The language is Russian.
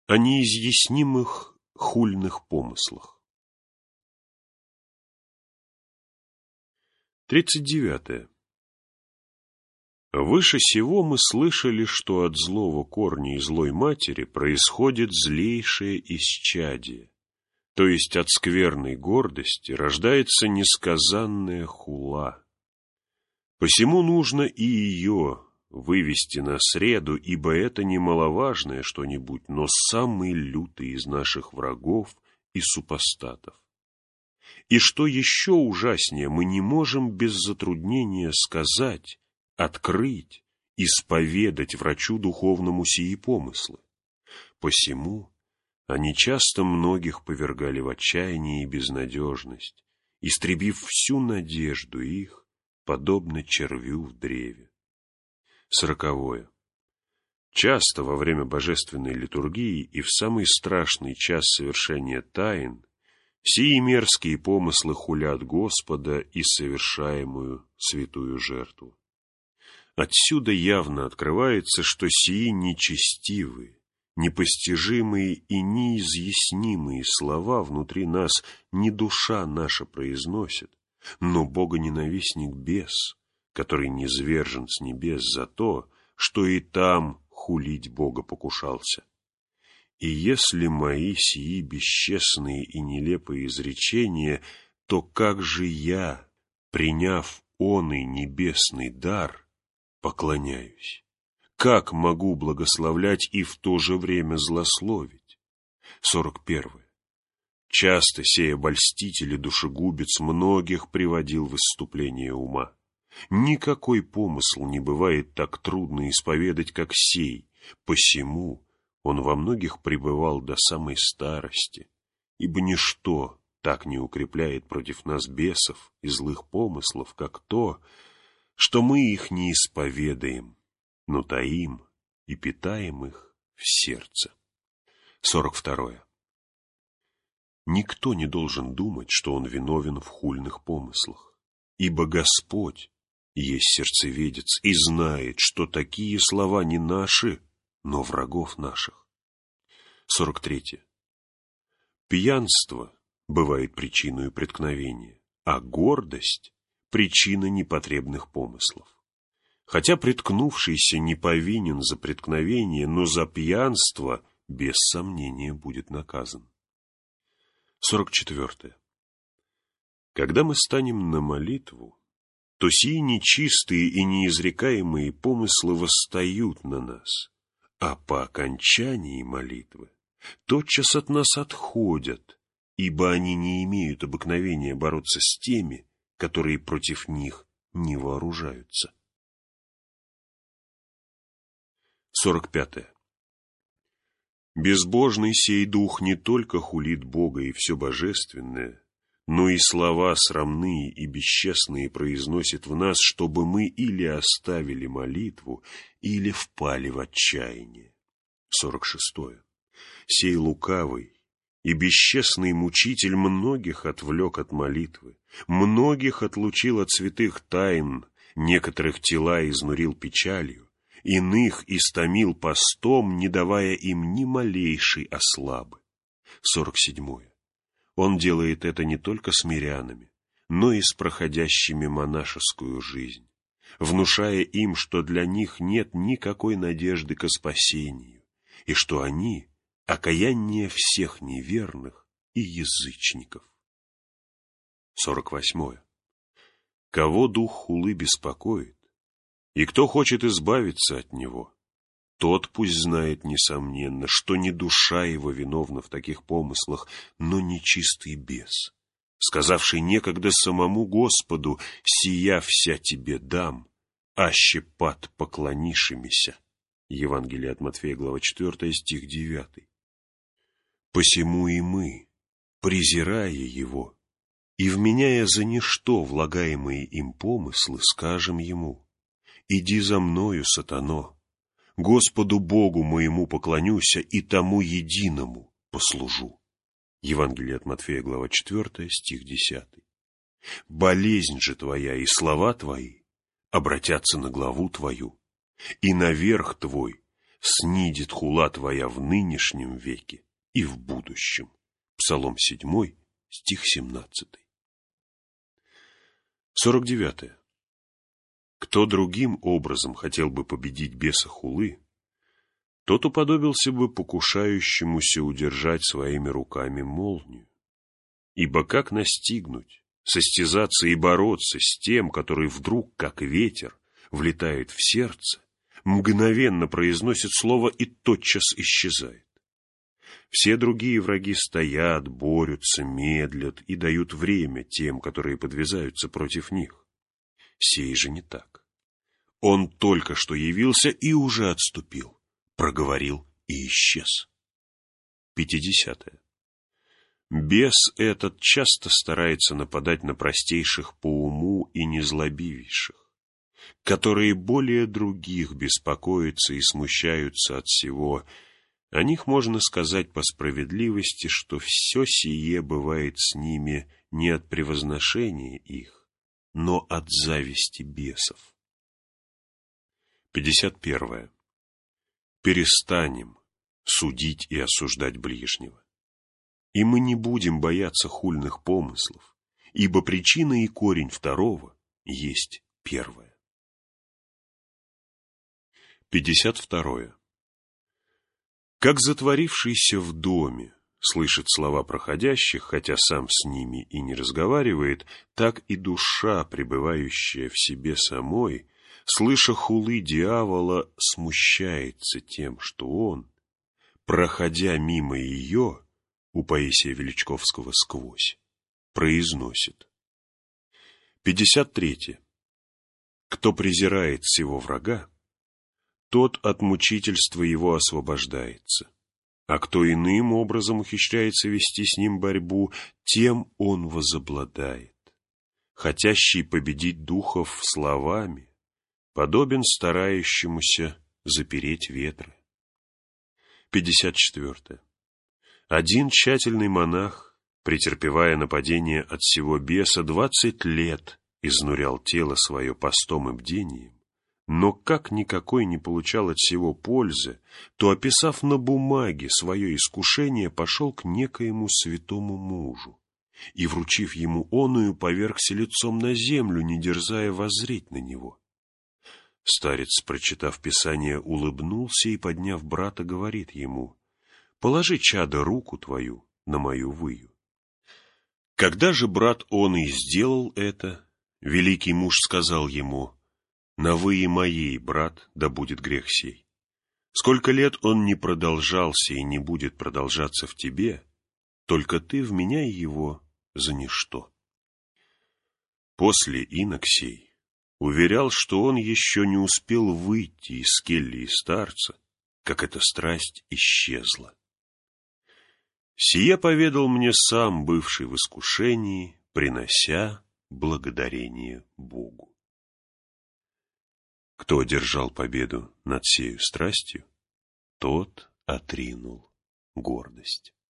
О неизъяснимых хульных помыслах. 39. Выше сего мы слышали, что от злого корня и злой матери происходит злейшее исчадие, то есть от скверной гордости рождается несказанная хула. Посему нужно и ее вывести на среду, ибо это немаловажное что-нибудь, но самый лютый из наших врагов и супостатов. И что еще ужаснее, мы не можем без затруднения сказать, открыть, исповедать врачу духовному сии помыслы. Посему они часто многих повергали в отчаяние и безнадежность, истребив всю надежду их, подобно червю в древе. 40. Часто во время божественной литургии и в самый страшный час совершения тайн сии мерзкие помыслы хулят Господа и совершаемую святую жертву. Отсюда явно открывается, что сии нечестивые, непостижимые и неизъяснимые слова внутри нас не душа наша произносит, но богоненавистник бес, который низвержен с небес за то, что и там хулить Бога покушался. И если мои сии бесчестные и нелепые изречения, то как же я, приняв оный небесный дар, поклоняюсь? Как могу благословлять и в то же время злословить? 41. Часто сей обольститель и душегубец многих приводил в исступление ума. Никакой помысл не бывает так трудно исповедать, как сей, посему он во многих пребывал до самой старости, ибо ничто так не укрепляет против нас бесов и злых помыслов, как то, что мы их не исповедаем, но таим и питаем их в сердце. 42. Никто не должен думать, что он виновен в хульных помыслах, ибо Господь есть сердцеведец и знает, что такие слова не наши, но врагов наших. 43. Пьянство бывает причиной преткновения, а гордость – причина непотребных помыслов. Хотя преткнувшийся не повинен за преткновение, но за пьянство без сомнения будет наказан. 44. Когда мы станем на молитву, то сии нечистые и неизрекаемые помыслы восстают на нас, а по окончании молитвы тотчас от нас отходят, ибо они не имеют обыкновения бороться с теми, которые против них не вооружаются. 45. Безбожный сей дух не только хулит Бога и все божественное, но и слова срамные и бесчестные произносит в нас, чтобы мы или оставили молитву, или впали в отчаяние. 46. Сей лукавый и бесчестный мучитель многих отвлек от молитвы, многих отлучил от святых тайн, некоторых тела изнурил печалью, иных истомил постом, не давая им ни малейшей ослабы. 47. Он делает это не только с мирянами, но и с проходящими монашескую жизнь, внушая им, что для них нет никакой надежды ко спасению, и что они — окаяние всех неверных и язычников. 48. Кого дух хулы беспокоит, и кто хочет избавиться от него, тот пусть знает, несомненно, что не душа его виновна в таких помыслах, но нечистый бес, сказавший некогда самому Господу: «Сия вся тебе дам, аще пад поклонишимися». Евангелие от Матфея, глава 4, стих 9. Посему и мы, презирая его и вменяя за ничто влагаемые им помыслы, скажем ему: «Иди за мною, сатано, Господу Богу моему поклонюся и тому единому послужу». Евангелие от Матфея, глава 4, стих 10. Болезнь же твоя и слова твои обратятся на главу твою, и на верх твой снидет хула твоя в нынешнем веке и в будущем. Псалом 7, стих 17. 49. Кто другим образом хотел бы победить беса хулы, тот уподобился бы покушающемуся удержать своими руками молнию. Ибо как настигнуть, состязаться и бороться с тем, который вдруг, как ветер, влетает в сердце, мгновенно произносит слово и тотчас исчезает? Все другие враги стоят, борются, медлят и дают время тем, которые подвязаются против них. Сей же не так. Он только что явился и уже отступил, проговорил и исчез. 50. Бес этот часто старается нападать на простейших по уму и незлобивейших, которые более других беспокоятся и смущаются от всего. О них можно сказать по справедливости, что все сие бывает с ними не от превозношения их, но от зависти бесов. 51. Перестанем судить и осуждать ближнего. И мы не будем бояться хульных помыслов, ибо причина и корень второго есть первое. 52. Как затворившийся в доме слышит слова проходящих, хотя сам с ними и не разговаривает, так и душа, пребывающая в себе самой, слыша хулы дьявола, смущается тем, что он, проходя мимо ее, у Паисия Величковского сквозь, произносит. 53. Кто презирает сего врага, тот от мучительства его освобождается, а кто иным образом ухищряется вести с ним борьбу, тем он возобладает. Хотящий победить духов словами подобен старающемуся запереть ветры. 54. Один тщательный монах, претерпевая нападение от сего беса, 20 лет изнурял тело свое постом и бдением, но как никакой не получал от сего пользы, то, описав на бумаге свое искушение, пошел к некоему святому мужу и, вручив ему оную, повергся лицом на землю, не дерзая воззреть на него. Старец, прочитав Писание, улыбнулся и, подняв брата, говорит ему: «Положи, чадо, руку твою на мою выю». Когда же брат он и сделал это, великий муж сказал ему: «На выи моей, брат, да будет грех сей. Сколько лет он не продолжался и не будет продолжаться в тебе, только ты вменяй его за ничто». После инок сей уверял, что он еще не успел выйти из кельи старца, как эта страсть исчезла. Сие поведал мне сам, бывший в искушении, принося благодарение Богу. Кто одержал победу над сею страстью, тот отринул гордость.